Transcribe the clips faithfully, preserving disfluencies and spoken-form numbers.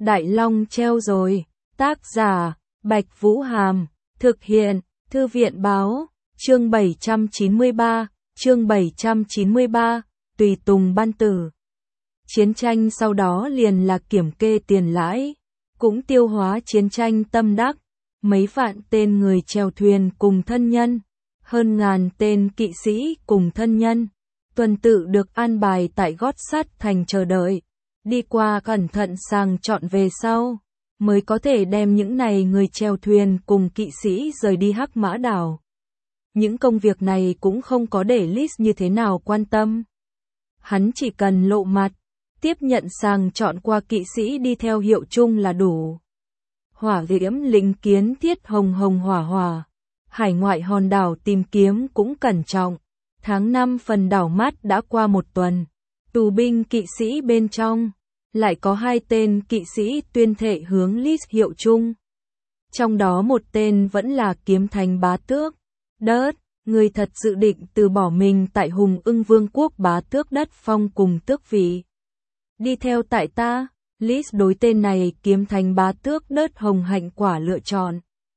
Đại Long treo rồi. Tác giả, Bạch Vũ Hàm. Thực hiện, Thư viện Báo. Chương bảy trăm chín mươi ba, chương bảy trăm chín mươi ba, Tùy Tùng Ban Tử. Chiến tranh sau đó liền là kiểm kê tiền lãi, cũng tiêu hóa chiến tranh tâm đắc, mấy vạn tên người chèo thuyền cùng thân nhân, hơn ngàn tên kỵ sĩ cùng thân nhân, tuần tự được an bài tại gót sắt thành chờ đợi, đi qua cẩn thận sàng chọn về sau, mới có thể đem những này người chèo thuyền cùng kỵ sĩ rời đi Hắc Mã Đảo. Những công việc này cũng không có để Lys như thế nào quan tâm. Hắn chỉ cần lộ mặt, tiếp nhận sàng chọn qua kỵ sĩ đi theo hiệu chung là đủ. Hỏa diễm linh kiến thiết hồng hồng hỏa hỏa. Hải ngoại hòn đảo tìm kiếm cũng cẩn trọng. Tháng năm phần đảo mắt đã qua một tuần. Tù binh kỵ sĩ bên trong, lại có hai tên kỵ sĩ tuyên thệ hướng Lys hiệu chung. Trong đó một tên vẫn là Kiếm Thành bá tước. Đớt, người thật dự định từ bỏ mình tại Hùng Ưng Vương quốc bá tước đất phong cùng tước vị. Đi theo tại ta, Lys đối tên này Kiếm Thành bá tước Đớt hồng hạnh quả lựa chọn.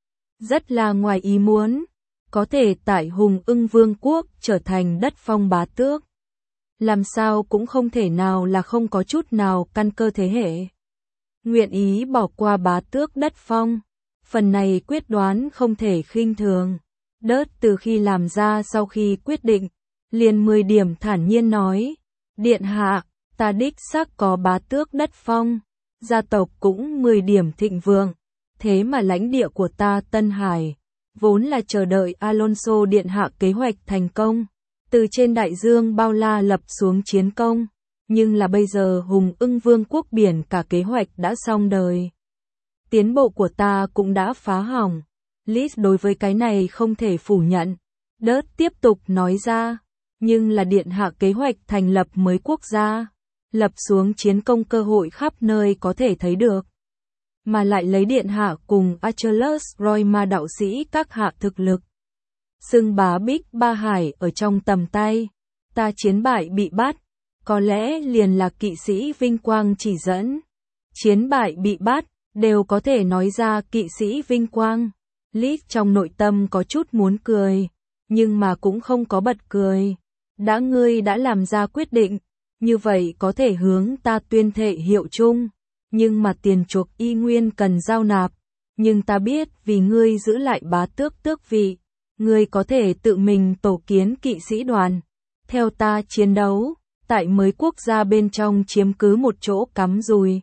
Rất là ngoài ý muốn, có thể tại Hùng Ưng Vương quốc trở thành đất phong bá tước. Làm sao cũng không thể nào là không có chút nào căn cơ thế hệ. Nguyện ý bỏ qua bá tước đất phong, phần này quyết đoán không thể khinh thường. Đớt từ khi làm ra sau khi quyết định, liền mười điểm thản nhiên nói, điện hạ, ta đích xác có bá tước đất phong, gia tộc cũng mười điểm thịnh vượng, thế mà lãnh địa của ta Tân Hải, vốn là chờ đợi Alonso điện hạ kế hoạch thành công, từ trên đại dương bao la lập xuống chiến công, nhưng là bây giờ Hùng Ưng Vương quốc biển cả kế hoạch đã xong đời. Tiến bộ của ta cũng đã phá hỏng. Lys đối với cái này không thể phủ nhận. Đớt tiếp tục nói ra, nhưng là điện hạ kế hoạch thành lập mới quốc gia, lập xuống chiến công cơ hội khắp nơi có thể thấy được. Mà lại lấy điện hạ cùng Achilles Roy ma đạo sĩ các hạ thực lực. Xưng bá bích ba hải ở trong tầm tay, ta chiến bại bị bắt, có lẽ liền là kỵ sĩ vinh quang chỉ dẫn. Chiến bại bị bắt, đều có thể nói ra kỵ sĩ vinh quang. Lys trong nội tâm có chút muốn cười, nhưng mà cũng không có bật cười. Đã ngươi đã làm ra quyết định, như vậy có thể hướng ta tuyên thệ hiệu chung, nhưng mà tiền chuộc y nguyên cần giao nạp. Nhưng ta biết vì ngươi giữ lại bá tước tước vị, ngươi có thể tự mình tổ kiến kỵ sĩ đoàn, theo ta chiến đấu, tại mới quốc gia bên trong chiếm cứ một chỗ cắm rùi.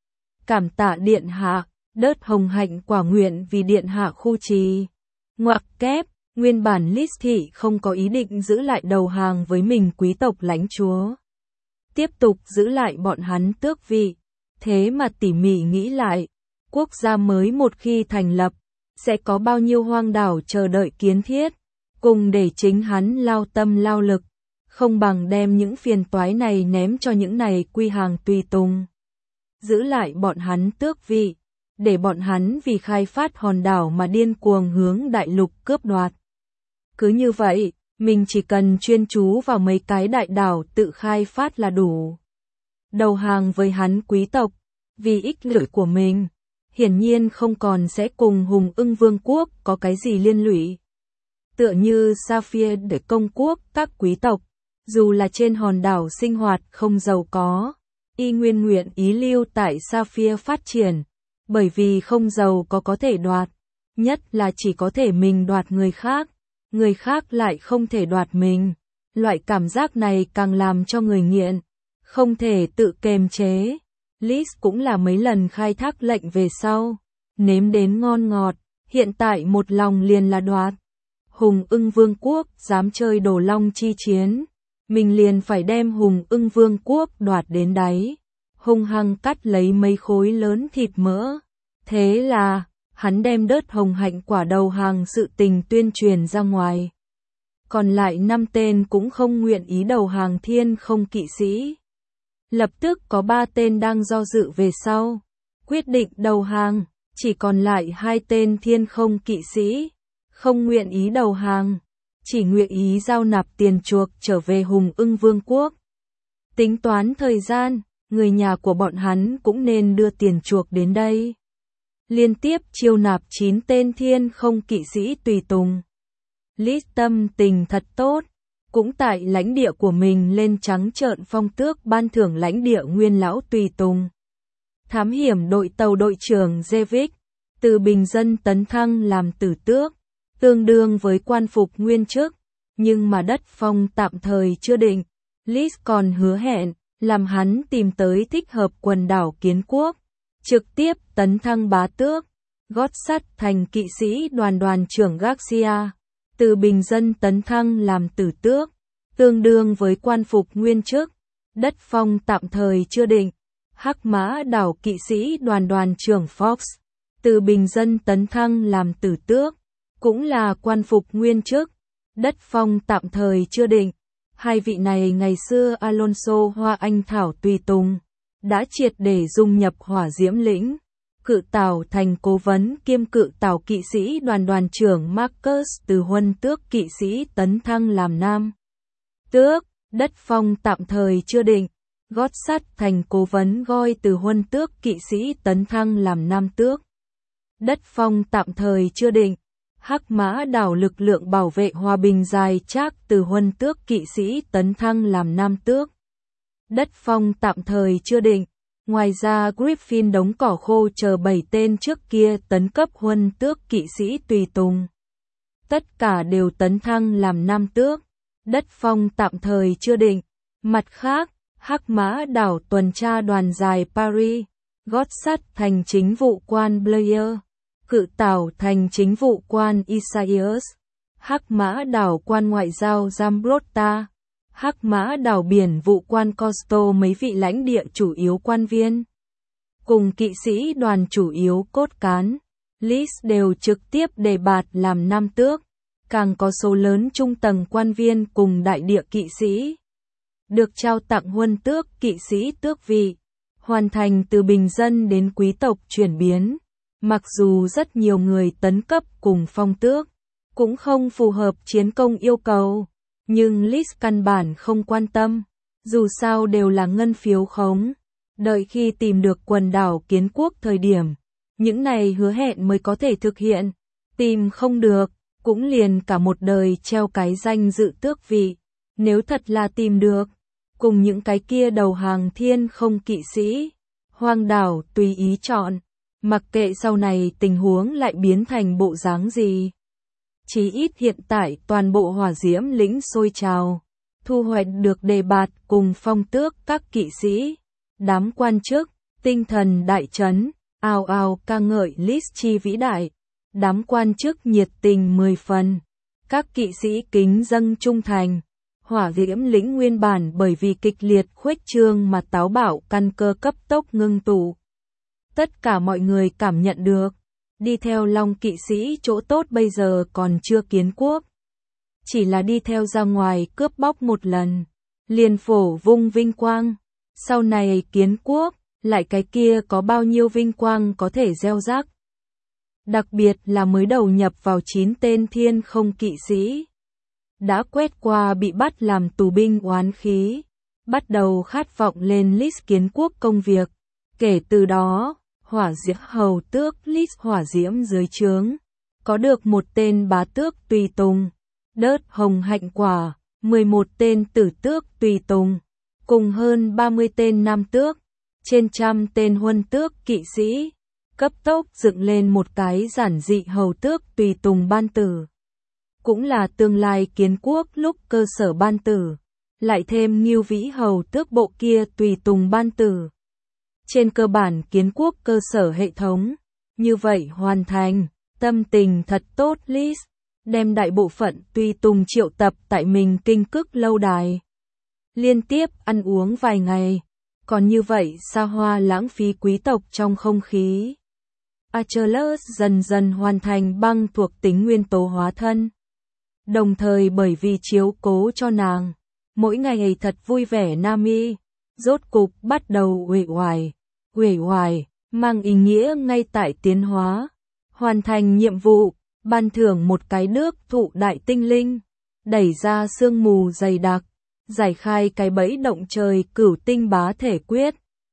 Cảm tạ điện hạ. Đớt hồng hạnh quả nguyện vì điện hạ khu trì. Ngoặc kép, nguyên bản Lys thị không có ý định giữ lại đầu hàng với mình quý tộc lãnh chúa. Tiếp tục giữ lại bọn hắn tước vị. Thế mà tỉ mỉ nghĩ lại, quốc gia mới một khi thành lập, sẽ có bao nhiêu hoang đảo chờ đợi kiến thiết, cùng để chính hắn lao tâm lao lực, không bằng đem những phiền toái này ném cho những này quy hàng tùy tùng. Giữ lại bọn hắn tước vị. Để bọn hắn vì khai phát hòn đảo mà điên cuồng hướng đại lục cướp đoạt. Cứ như vậy, mình chỉ cần chuyên chú vào mấy cái đại đảo tự khai phát là đủ. Đầu hàng với hắn quý tộc, vì ích lợi của mình, hiển nhiên không còn sẽ cùng Hùng Ưng Vương quốc có cái gì liên lụy. Tựa như Sapphire để công quốc các quý tộc, dù là trên hòn đảo sinh hoạt không giàu có, y nguyên nguyện ý lưu tại Sapphire phát triển. Bởi vì không giàu có có thể đoạt, nhất là chỉ có thể mình đoạt người khác, người khác lại không thể đoạt mình. Loại cảm giác này càng làm cho người nghiện, không thể tự kềm chế. Lys cũng là mấy lần khai thác lệnh về sau, nếm đến ngon ngọt, hiện tại một lòng liền là đoạt. Hùng Ưng Vương quốc dám chơi đồ long chi chiến, mình liền phải đem Hùng Ưng Vương quốc đoạt đến đáy. Hung hăng cắt lấy mấy khối lớn thịt mỡ. Thế là, hắn đem Đớt hồng hạnh quả đầu hàng sự tình tuyên truyền ra ngoài. Còn lại năm tên cũng không nguyện ý đầu hàng thiên không kỵ sĩ. Lập tức có ba tên đang do dự về sau. Quyết định đầu hàng, chỉ còn lại hai tên thiên không kỵ sĩ. Không nguyện ý đầu hàng, chỉ nguyện ý giao nạp tiền chuộc trở về Hùng Ưng Vương quốc. Tính toán thời gian. người nhà của bọn hắn cũng nên đưa tiền chuộc đến đây. Liên tiếp chiêu nạp chín tên thiên không kỵ sĩ tùy tùng. Lis tâm tình thật tốt, cũng tại lãnh địa của mình lên trắng trợn phong tước ban thưởng lãnh địa nguyên lão tùy tùng. Thám hiểm đội tàu đội trưởng Zevik, từ bình dân tấn thăng làm tử tước, tương đương với quan phục nguyên chức, nhưng mà đất phong tạm thời chưa định. Lis còn hứa hẹn, làm hắn tìm tới thích hợp quần đảo Kiến Quốc, trực tiếp tấn thăng bá tước, gót sắt thành kỵ sĩ đoàn đoàn trưởng Garcia, từ bình dân tấn thăng làm tử tước, tương đương với quan phục nguyên chức, đất phong tạm thời chưa định. Hắc Mã đảo kỵ sĩ đoàn đoàn trưởng Fox, từ bình dân tấn thăng làm tử tước, cũng là quan phục nguyên chức, đất phong tạm thời chưa định. Hai vị này ngày xưa Alonso Hoa Anh Thảo tùy tùng, đã triệt để dung nhập hỏa diễm lĩnh. Cự Tảo thành cố vấn kiêm Cự Tảo kỵ sĩ đoàn đoàn trưởng Marcus từ huân tước kỵ sĩ tấn thăng làm nam tước, đất phong tạm thời chưa định. Gót sắt thành cố vấn Goi từ huân tước kỵ sĩ tấn thăng làm nam tước, đất phong tạm thời chưa định. Hắc Mã đảo lực lượng bảo vệ hòa bình dài Trác từ huân tước kỵ sĩ tấn thăng làm nam tước, đất phong tạm thời chưa định. Ngoài ra Griffin đống cỏ khô chờ bảy tên trước kia tấn cấp huân tước kỵ sĩ tùy tùng, tất cả đều tấn thăng làm nam tước, đất phong tạm thời chưa định. Mặt khác, Hắc Mã đảo tuần tra đoàn dài Paris, gót sắt thành chính vụ quan Blair, Cự Tảo thành chính vụ quan Isaias, Hắc Mã đảo quan ngoại giao Zambrotta, Hắc Mã đảo biển vụ quan Costo mấy vị lãnh địa chủ yếu quan viên, cùng kỵ sĩ đoàn chủ yếu cốt cán, Lis đều trực tiếp đề bạt làm nam tước, càng có số lớn trung tầng quan viên cùng đại địa kỵ sĩ được trao tặng huân tước kỵ sĩ tước vị, hoàn thành từ bình dân đến quý tộc chuyển biến. Mặc dù rất nhiều người tấn cấp cùng phong tước, cũng không phù hợp chiến công yêu cầu, nhưng Lis căn bản không quan tâm, dù sao đều là ngân phiếu khống. Đợi khi tìm được quần đảo Kiến Quốc thời điểm, những này hứa hẹn mới có thể thực hiện, tìm không được, cũng liền cả một đời treo cái danh dự tước vị. Nếu thật là tìm được, cùng những cái kia đầu hàng thiên không kỵ sĩ, hoang đảo tùy ý chọn, mặc kệ sau này tình huống lại biến thành bộ dáng gì. Chí ít hiện tại toàn bộ hỏa diễm lĩnh sôi trào, thu hoạch được đề bạt cùng phong tước các kỵ sĩ, đám quan chức, tinh thần đại chấn, ào ào ca ngợi Lis chi vĩ đại, đám quan chức nhiệt tình mười phần, các kỵ sĩ kính dâng trung thành. Hỏa diễm lĩnh nguyên bản bởi vì kịch liệt khuếch trương mà táo bạo căn cơ cấp tốc ngưng tụ. Tất cả mọi người cảm nhận được, đi theo Long kỵ sĩ chỗ tốt bây giờ còn chưa Kiến Quốc. Chỉ là đi theo ra ngoài cướp bóc một lần, liền phổ vung vinh quang. Sau này Kiến Quốc, lại cái kia có bao nhiêu vinh quang có thể gieo rắc. Đặc biệt là mới đầu nhập vào chín tên thiên không kỵ sĩ. Đã quét qua bị bắt làm tù binh oán khí, bắt đầu khát vọng lên Lis Kiến Quốc công việc. Kể từ đó, hỏa diễm hầu tước Lis hỏa diễm dưới trướng, có được một tên bá tước tùy tùng, đớt hồng hạnh quả, mười một tên tử tước tùy tùng, cùng hơn ba mươi tên nam tước, trên trăm tên huân tước kỵ sĩ, cấp tốc dựng lên một cái giản dị hầu tước tùy tùng ban tử. Cũng là tương lai Kiến Quốc lúc cơ sở ban tử, lại thêm Ngưu Vĩ hầu tước bộ kia tùy tùng ban tử. Trên cơ bản Kiến Quốc cơ sở hệ thống, như vậy hoàn thành, tâm tình thật tốt Lis, đem đại bộ phận tùy tùng triệu tập tại mình kinh cức lâu đài. Liên tiếp ăn uống vài ngày, còn như vậy xa hoa lãng phí quý tộc trong không khí. Achilles dần dần hoàn thành băng thuộc tính nguyên tố hóa thân. Đồng thời bởi vì chiếu cố cho nàng, mỗi ngày thật vui vẻ Nami, rốt cục bắt đầu uể oải, uể oải, mang ý nghĩa ngay tại tiến hóa, hoàn thành nhiệm vụ, ban thưởng một cái nước thụ đại tinh linh, đẩy ra sương mù dày đặc, giải khai cái bẫy động trời cửu tinh bá thể quyết,